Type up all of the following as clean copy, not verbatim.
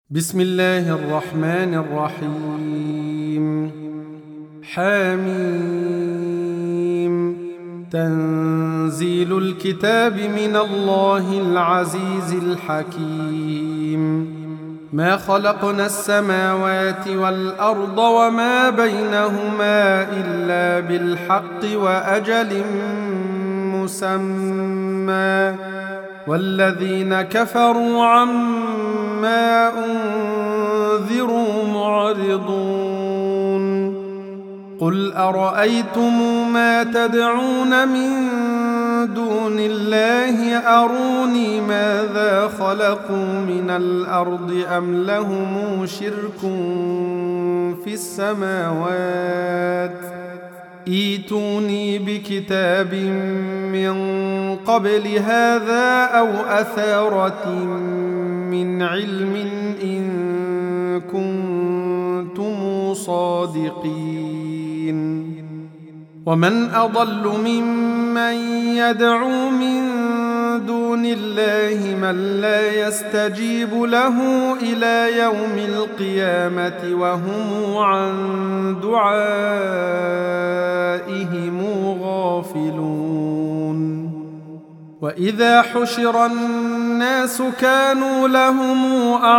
بسم الله الرحمن الرحيم. حميم. تنزيل الكتاب من الله العزيز الحكيم. ما خلقنا السماوات والأرض وما بينهما إلا بالحق وأجل مسمى، والذين كفروا عما أنذروا معرضون. قل أرأيتم ما تدعون من دون الله أروني ماذا خلقوا من الأرض أم لهم شرك في السماوات؟ ائتوني بكتاب من قبل هذا أو أثارة من علم إن كنتم صادقين. ومن أضل ممن يدعو من دون الله من لا يستجيب له إلى يوم القيامة وهم عن دعائهم غافلون. وإذا حشر الناس كانوا لهم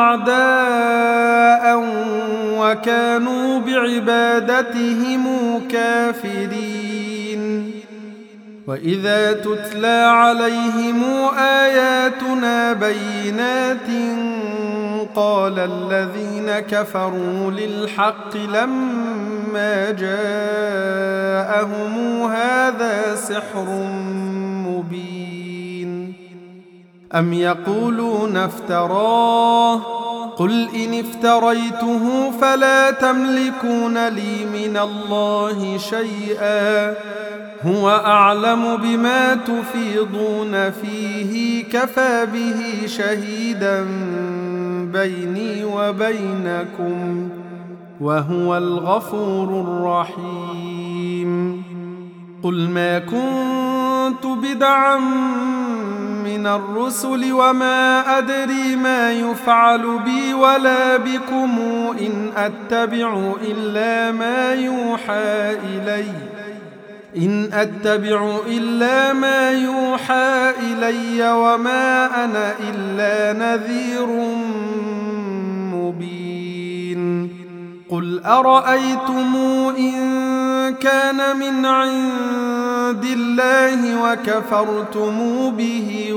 أعداء وكانوا بعبادتهم كافرين. وإذا تتلى عليهم آياتنا بينات قال الذين كفروا للحق لما جاءهم هذا سحر مبين. أم يقولون افتراه؟ قل إن افتريته فلا تملكون لي من الله شيئا، هو أعلم بما تفيضون فيه كفى به شهيدا بيني وبينكم وهو الغفور الرحيم. قل ما كنت بدعا من الرسل وما أدري ما يفعل بي ولا بكم إن أتبع إلا ما يوحى إلي وما أنا إلا نذير مبين. قل أرأيتم إن كان من عند الله وكفرتم به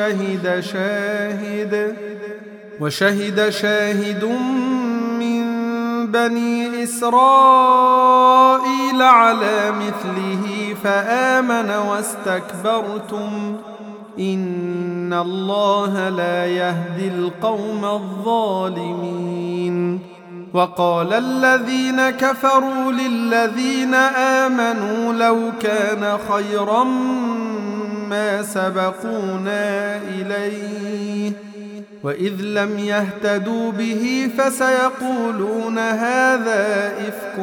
وشهد شاهد من بني إسرائيل على مثله فآمن واستكبرتم إن الله لا يهدي القوم الظالمين. وقال الذين كفروا للذين آمنوا لو كان خيرا ما سبقونا إليه وإذ لم يهتدوا به فسيقولون هذا إفك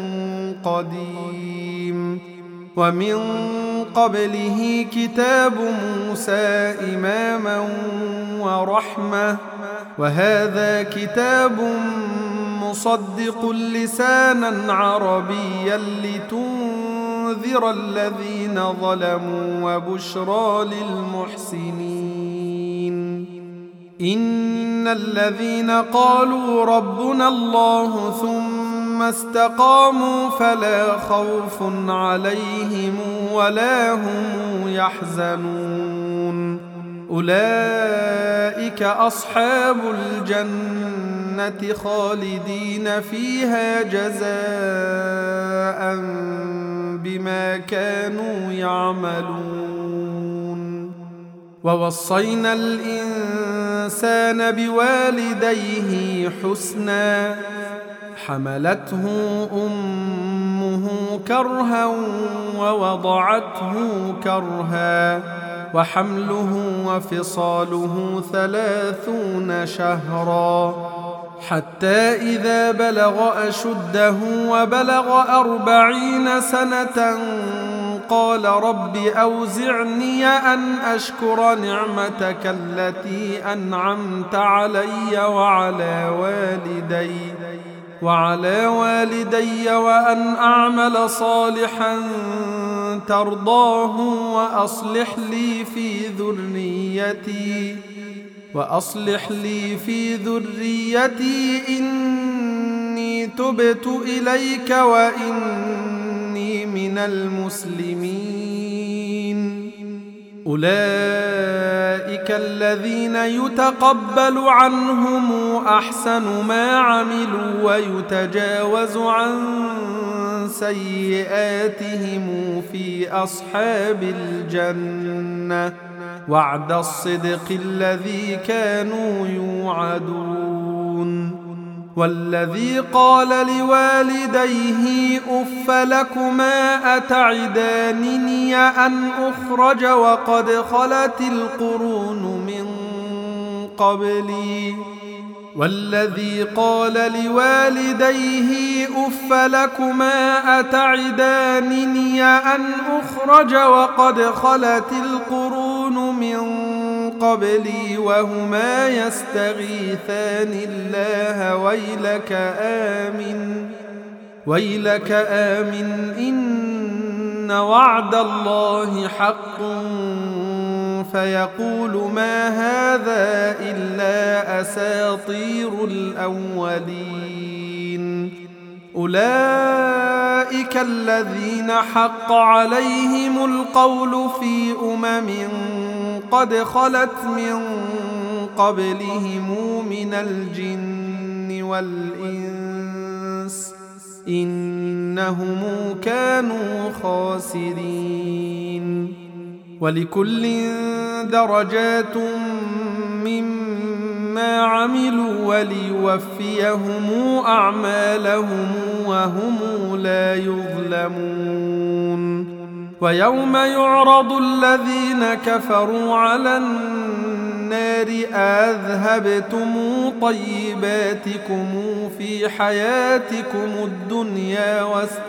قديم. ومن قبله كتاب موسى إماما ورحمة، وهذا كتاب مصدق لسانا عربيا لتنذر الذين ظلموا وبشرى للمحسنين. إن الذين قالوا ربنا الله ثم استقاموا فلا خوف عليهم ولا هم يحزنون. أولئك أصحاب الجنة خالدين فيها جزاء بما كانوا يعملون. ووصينا الإنسان بوالديه حسنا، حملته أمه كرها ووضعته كرها وحمله وفصاله 30 شهرا حتى إذا بلغ أشده وبلغ 40 سنة قال رب أوزعني أن أشكر نعمتك التي أنعمت علي وعلى والدي وأن أعمل صالحا ترضاه وأصلح لي في ذريتي إني تبت إليك وإني من المسلمين. أولئك الذين يتقبل عنهم أحسن ما عملوا ويتجاوز عن سيئاتهم في أصحاب الجنة وعد الصدق الذي كانوا يوعدون. والذي قال لوالديه أف لكما أتعدانني أن أخرج وقد خلت القرون من قبلي والذي قال لوالديه أف لكما أتعدانني أن أخرج وقد خلت القرون من قبلي وهما يستغيثان الله ويلك آمن إن وعد الله حق فيقول ما هذا إلا أساطير الأولين. أولئك الذين حق عليهم القول في قد خلت من قبلهم من الجن والإنس إنهم كانوا خاسرين. ولكل درجات مما عملوا وليوفيهم أعمالهم وهم لا يظلمون. ويوم يعرض الذين كفروا على النار أذهبتم طيباتكم في حياتكم الدنيا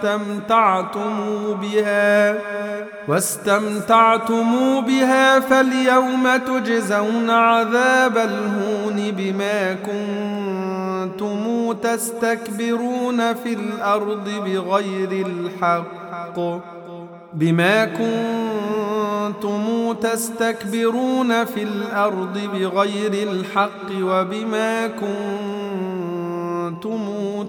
واستمتعتم بها فاليوم تجزون عذاب الهون بما كنتم تستكبرون في الأرض بغير الحق وبما كنتم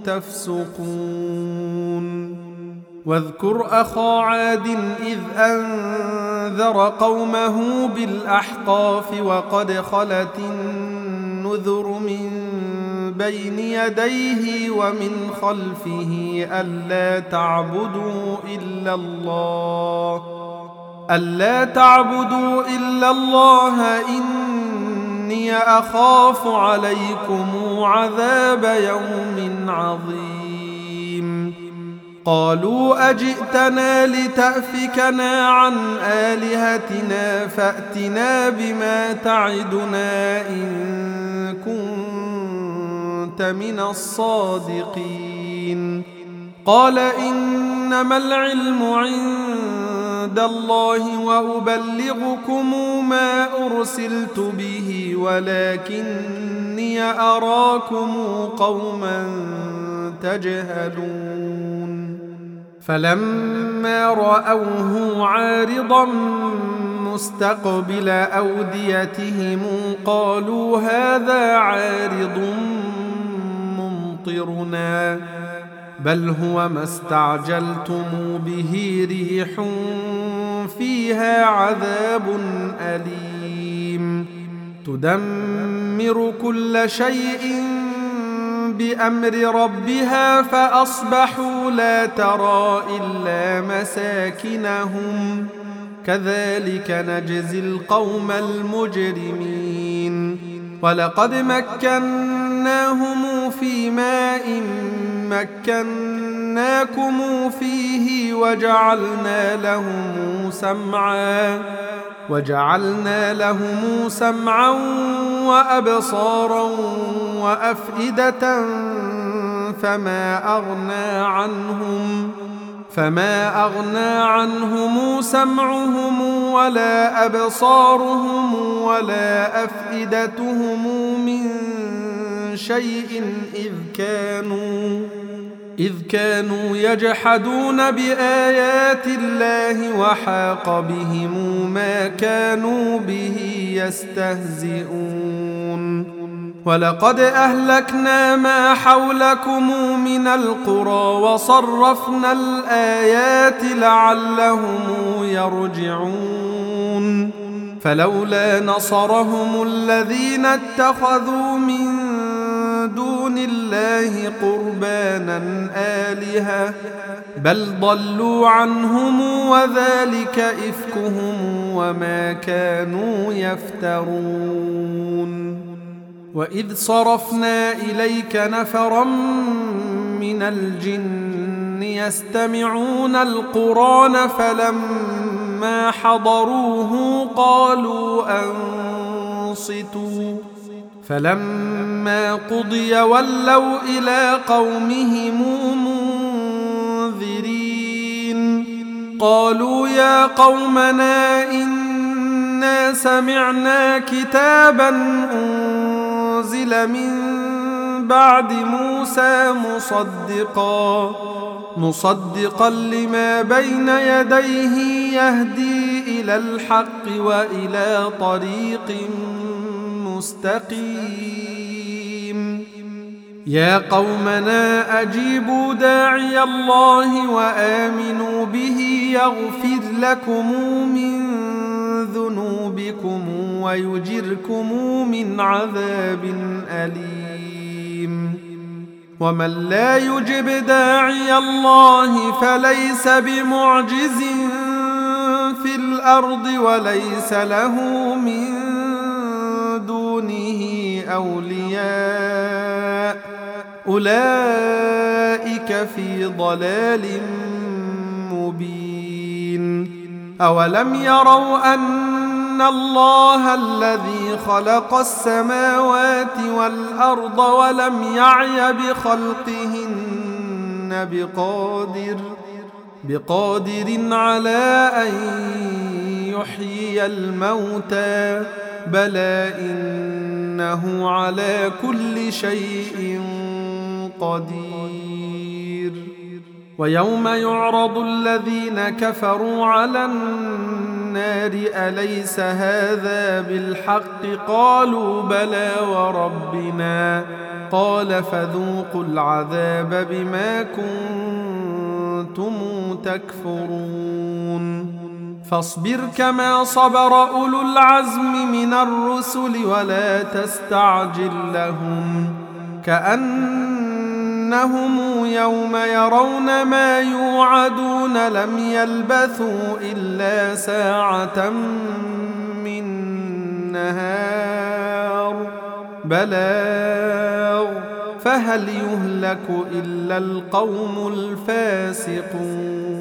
تفسقون. واذكر أخا عاد إذ أنذر قومه بالأحقاف وقد خلت النذر من بين يديه ومن خلفه ألا تعبدوا إلا الله إني أخاف عليكم عذاب يوم عظيم. قالوا أجئتنا لتأفكنا عن آلهتنا فأتنا بما تعدنا إن كنت من الصادقين. قال إنما العلم عند الله وأبلغكم ما أرسلت به ولكني أراكم قوما تجهلون. فلما رأوه عارضا مستقبل أوديتهم قالوا هذا عارض ممطرنا بل هو ما استعجلتم به ريح فيها عذاب أليم تدمر كل شيء بأمر ربها فأصبحوا لا ترى إلا مساكنهم كذلك نجزي القوم المجرمين. ولقد مكناهم في ماء مكناكم فيه وجعلنا لهم سمعا وأبصارا وأفئدة فما أغنى عنهم سمعهم ولا أبصارهم ولا أفئدتهم من شيء إذ كانوا يجحدون بآيات الله وحاق بهم ما كانوا به يستهزئون ولقد أهلكنا ما حولكم من القرى وصرفنا الآيات لعلهم يرجعون فلولا نصرهم الذين اتخذوا من دون الله قربانا آلهة بل ضلوا عنهم وذلك إفكهم وما كانوا يفترون وإذ صرفنا إليك نفرا من الجن يستمعون القرآن فلما حضروه قالوا أنصتوا فلما قضي ولوا إلى قومهم منذرين قالوا يا قومنا إنا سمعنا كتابا أنزل من بعد موسى مصدقا لما بين يديه يهدي إلى الحق وإلى طريق مستقيم يا قومنا أجيبوا داعي الله وآمنوا به يغفر لكم من ذنوبكم ويجركم من عذاب أليم ومن لا يجب داعي الله فليس بمعجز في الأرض وليس له من دونه أولياء أولئك في ضلال مبين أولم يروا أن الله الذي خلق السماوات والأرض ولم يعي بخلقهن بقادر على أن يحيي الموتى بلى إنه على كل شيء قدير ويوم يعرض الذين كفروا على النار أليس هذا بالحق قالوا بلى وربنا قال فذوقوا العذاب بما كنتم تكفرون فاصبر كما صبر أولو العزم من الرسل ولا تستعجل لهم كأنهم يوم يرون ما يوعدون لم يلبثوا إلا ساعة من نهار بلاغ فهل يهلك إلا القوم الفاسقون